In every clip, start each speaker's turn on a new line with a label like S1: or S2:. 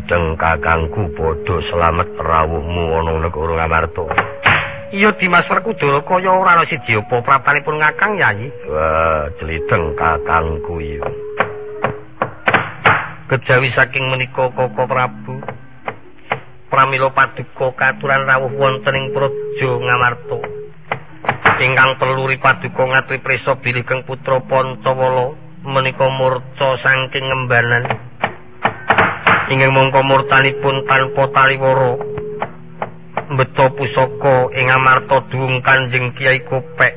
S1: Jlideng kakangku padha slamet rawuhmu ana negara Ngamarta. Iya Dimas Werkudara kaya ora ana siji apa prapanipun Kakang Yayi. Wah, Jlideng kakangku iya. Kejawi saking menika Koko Prabu pramila paduka katuran rawuh wonten ing Praja Ngamarta. Ingkang peluri paduka ngatri prisa bilih Kang Putra Pancawala menika murca saking ngembanan. Ingkang mongko murtanipun tanpa taliwara mbeta pusaka ing Amarta duwung Kanjeng Kyai Kopek.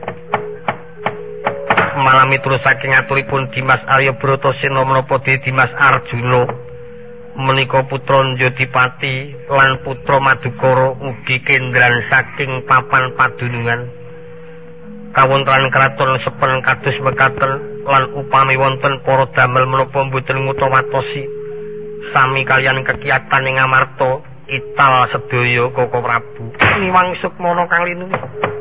S1: Malami terus saking aturipun Dimas Arya Brata Sena menapa Dimas Arjuna menika putra Njodipati lan putra Madukara ugi kendran saking papan padunungan. Kawontenan kraton sepen kados mekaten lan upami wonten para damel menapa mboten ngutawatosi sami kalian kekiatan ing Amarta ital sedaya Koko Prabu. Niwang Sukmana kang linungi.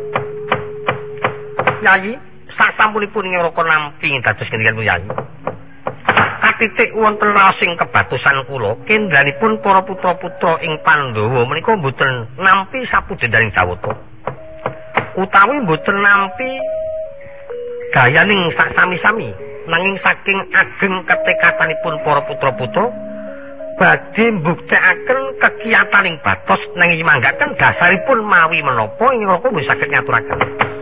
S1: Yayi, sasampunipun ngroko nampi dados ngendikanipun Yayi. Katitik wonten raosing kebatusan kula, kendranipun para putra-putra ing Pandhawa menika mboten nampi sapujendaning Jawata. Utawi mboten nampi gayaning sak sami-sami, nanging saking ageng ketekatanipun para putra-putra badhe mbuktekaken kekiyataning batos nanging manggaken dasaripun mawi menapa ing ngroko bisa saged nyaturaken.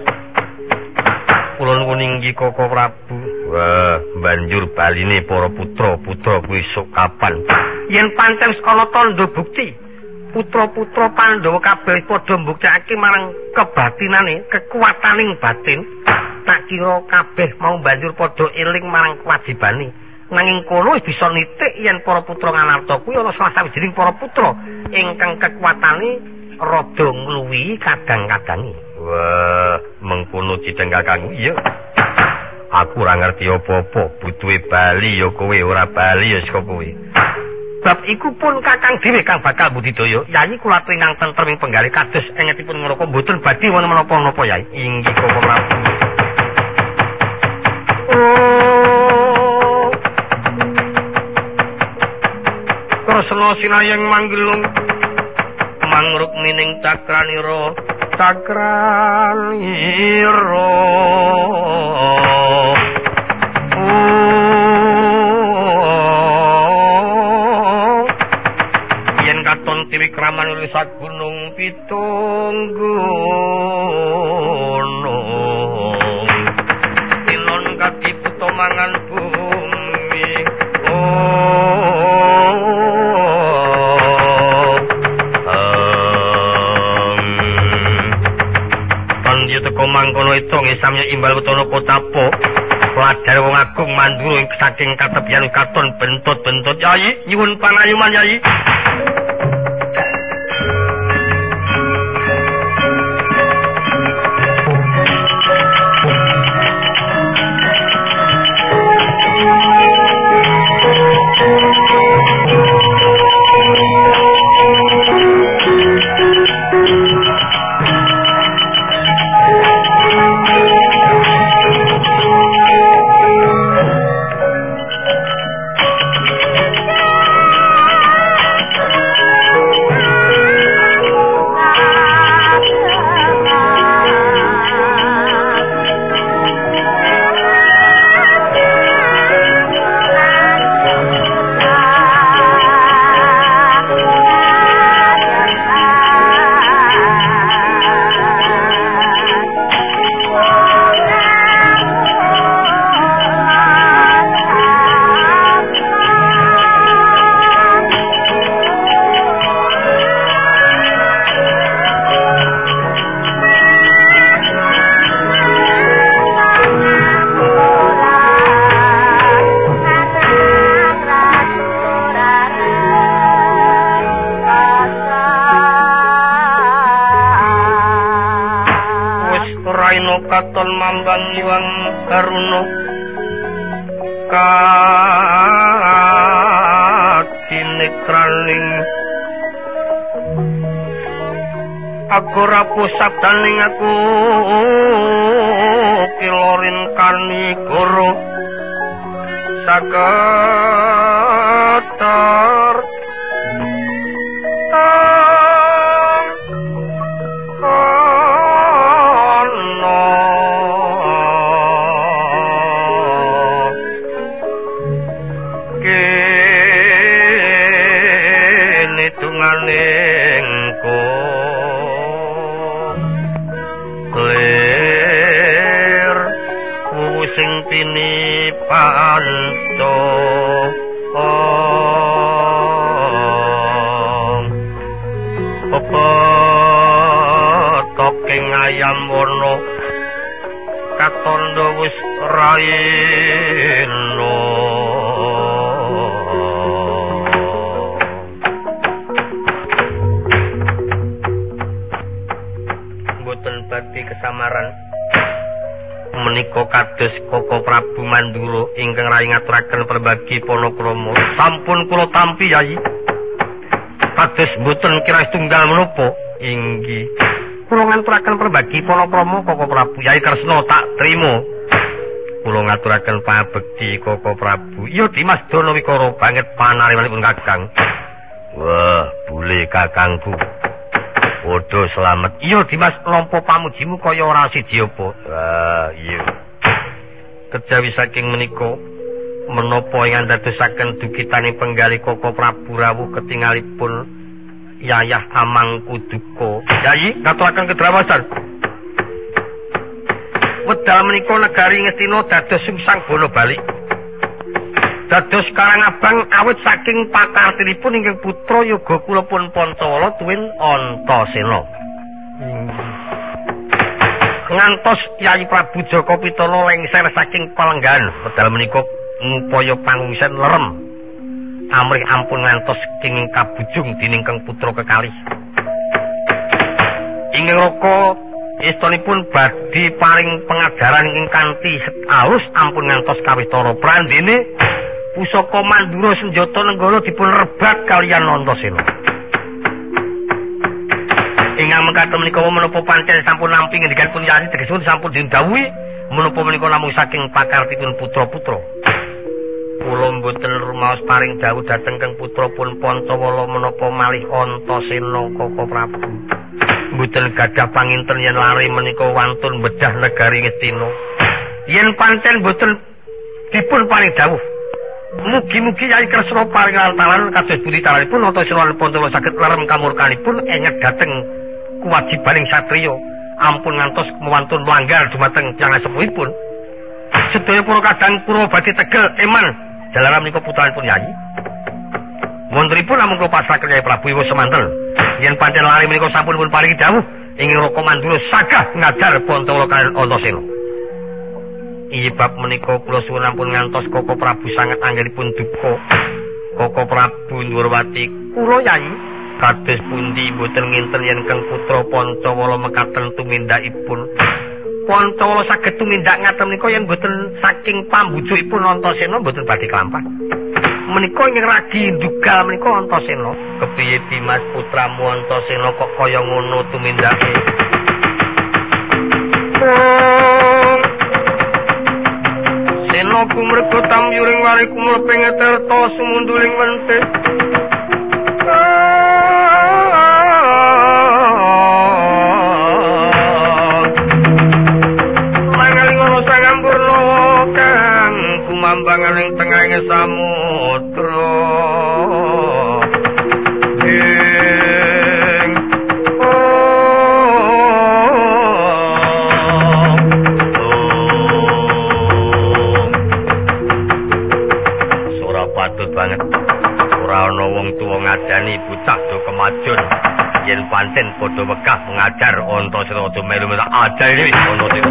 S1: Kula nuwun inggih Koko Prabu. Wah, banjur baline para putra-putra kuwi sok kapan yen pancen ana tandha bukti putra-putra Pandhawa kabeh padha mbuktekake marang kebatinane, kekuataning batin, tak kira kabeh mau banjur padha eling marang kewajibane. Nanging kono wis bisa nitik yen para putra Ngamarta kuwi ana salah sawijining para putra ingkang kekuatane rada ngluwihi kadang-kadange. Wah, mengkono Cideng kakangku iya. Aku ora ngerti apa-apa, butuhe bali ya kowe, ora bali ya saka kowe. Bab iku pun Kakang dhewe kang bakal budidaya. Yayi kula tringang tentrem ing penggalih kados engetipun ngroko mboten badhe wonten menapa-menapa Yayi. Inggih Koko Prabu. Krasna sinayeng manggilung mangruk mining cakranira yen katon tiwi kraman sak gunung pitung gunung tilon kaki puto mangan bumi mangkono itu ngesamnya imbal betono kotapo ladar wong agung manduru saking katebian katon bentut-bentut Yayi nyuwun panayuman Yayi. katon mambang iwang karuna kakinekraning aku rapuh sabdaning aku kilorin karnigoro saketar balini panto apa toking ayam warna katondo wis raino mboten badhe kesamaran menika kados Koko Prabu Mandura ingkang rayi ngaturaken perbagi panakrama sampun kula tampi Yayi kados mboten kira setunggal menapa inggih kula ngaturaken perbagi panakrama Koko Prabu Yayi Kresna tak trima kula ngaturaken pabekti Koko Prabu iya Dimas Danawikara banget panarimanipun Kakang wah bule kakangku Waduh selamat. Iya Dimas nampa pamujimu kaya ora siji apa. Wah, iya. Kejawi saking menika menapa ingkang dadosaken dukitaning penggali Koko Prabu rawuh ketingalipun Yayah Amangku duka. Yayi ngaturaken kedrawasan. Wedal menika negari Ngastina dados sungsang bola balik. Dados Karangabang awit saking pakartinipun ingkang putra yoga kula pun Pancawala tuwin Antasena. Ngantos Yayi Prabu Jaka Pitana lengser saking palenggan wedal menika ngupaya pangungsen lerem. Amrih ampun ngantos kenging kabujung dening kang putra kekalih. Ing raka istanipun badhe paring pengajaran ingkang kanthi alus ampun ngantos kawitara prandene pusaka Mandura senjata nenggala dipun rebat kaliyan Antasena. Ingkang mekaten menika menapa pancen sampun nampi ngendikanipun Yayi tegesipun sampun dindhawuhi menapa menika namung saking pakartipun putra-putra. Kula mboten rumaos paring dawuh dhateng kang putrapun Pancawala menapa malih Antasena Koko Prabu. Mboten gadah panginten yen lare menika wantun bedah negari Ngastina. Yen pancen mboten dipun paring dawuh mugi-mugi Yayi Kresna paring lantaran kados budi talanipun Antasena Pancawala saged lerem kamurkanipun enget dhateng kewajibaning satriya ampun ngantos mewantun melanggar dumateng tiyang sepuhipun. Sedaya para kadang kula badhe tegel eman dalaran menika putranipun Yayi. Wontenipun namung kula pasrahaken Yayi Prabu Iwa semanten yen pancen lare menika sampun pun paringi dawuh ing Raka Mandura sagah ngajar Pancawala kaliyan Antasena. Iya bab menika kula suwun ampun ngantos Koko Prabu sanget anggenipun duka. Koko Prabu Ndrawati kula Yayi kados pundi boten nginten yen kang putra Pancawala mekaten tumindakipun. Pancawala saged tumindak ngaten menika yen boten saking pambujukipun Antasena boten badhe kelampah. Menika ing ragi dugal menika Antasena. Kepiye Dimas putramu Antasena kok kaya ngono tumindake? Sena kumrega tamyuring wari kumleping tirta sumunduling wente. Mangaling ana sangampurna kang kumambangan ing tengahing samudra. Banget ora ana wong tuwa ngadani bocah do kemajon yen pancen padha wegah ngajar Antasena do melu ajar iki ono iki.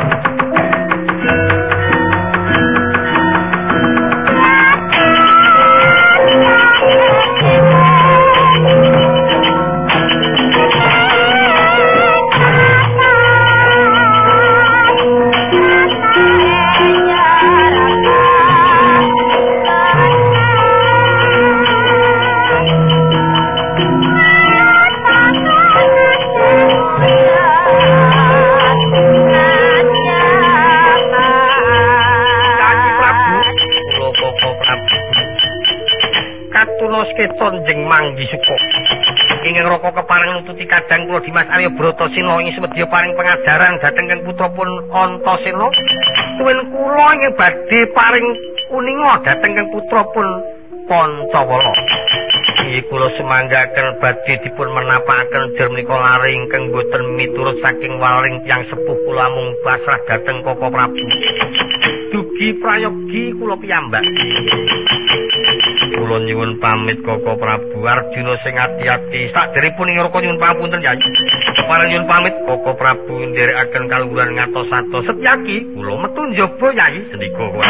S1: Sonjeng manggi suka ingkang Raka kepareng nututi kadang kula Dimas Arya Bratasena ing semedya paring pengajaran dhateng kang putrapun Antasena tuwin kula ing badhe paring uninga dhateng kang putrapun Pancawala. Iki kula semanggaken badhe dipun menapakaken jer menika lare ingkang boten miturut saking waling tiyang sepuh kula mung pasrah dhateng Koko Prabu. yogi prayogi kula piyambak. Kula nyuwun pamit Koko Prabu. Arjuna sing ati-ati. Sakderepun Ngaraka nyuwun pangapunten Yai. Kepareng nyuwun pamit Koko Prabu nderekaken kaluhuran ngatos-atos. Setyaki kula metu njaba Yai sendika kowe.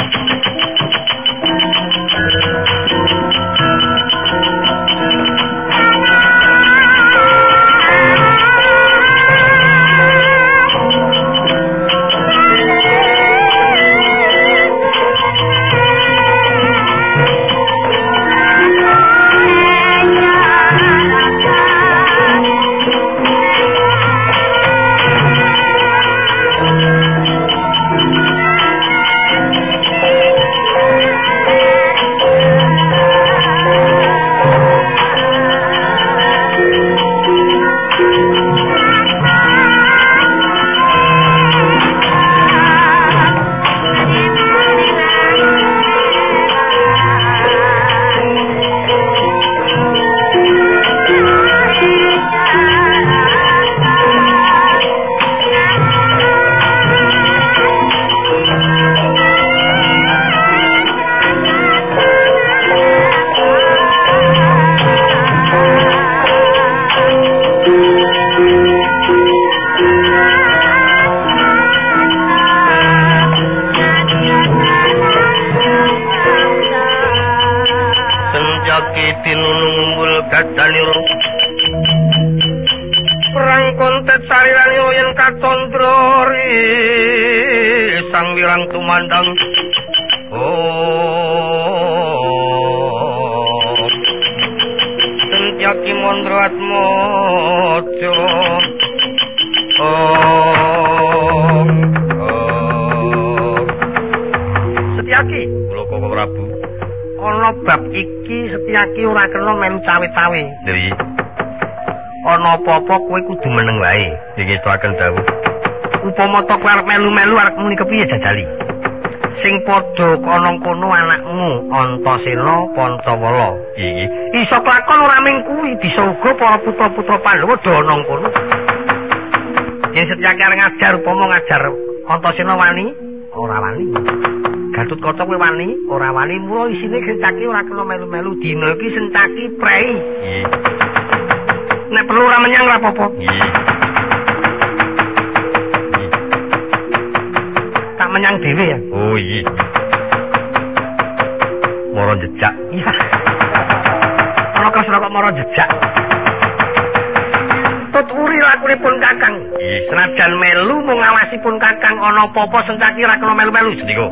S1: Tumandang Sentyaki Mandra Atmaja Setyaki kula Koko Prabu ana bab iki Setyaki ora kena melu cawe-cawe Dewi ana apa-apa kowe kudu meneng wae iki akan dawuh upama tok arep melu-melu arep muni kepiye jajali sing padha kono-kono anakmu Antasena Pancawala iki iso kelakon ora mung kuwi bisa uga para putra-putra Pandhawa do ana kono yen Setyaki arep ngajar upama ngajar Antasena wani ora wani Gatotkaca kowe wani ora wani mula isine Setyaki ora kena melu-melu dina iki Setyaki prei nek perlu ora menyang ora apa-apa menyang dhewe ya. Oh iya. Moro jejak. Iya. Ana kasra kok moro jejak. Tuturi lakunipun Kakang. Senajan melu mung ngawasipun Kakang ana apa-apa Setyaki ra kena melu-melu sendika.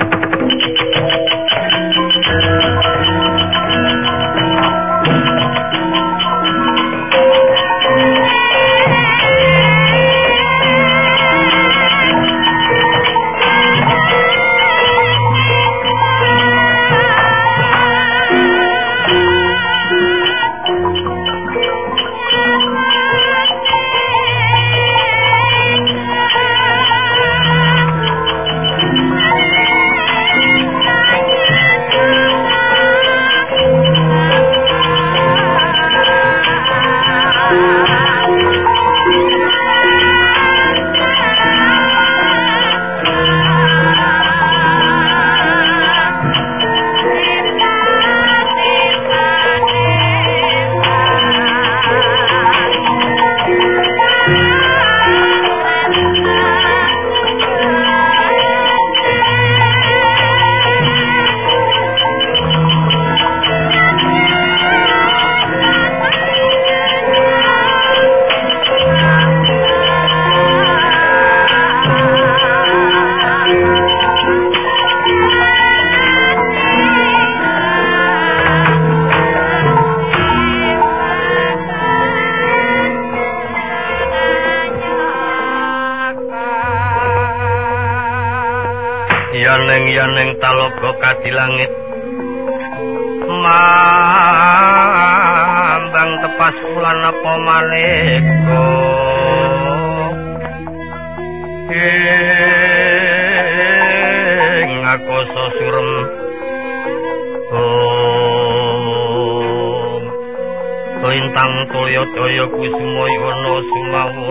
S1: Yaneng talaga kadilangit mambang tepas wulan apa maneka ngakoso surem lintang toya daya kusuma ana sumawa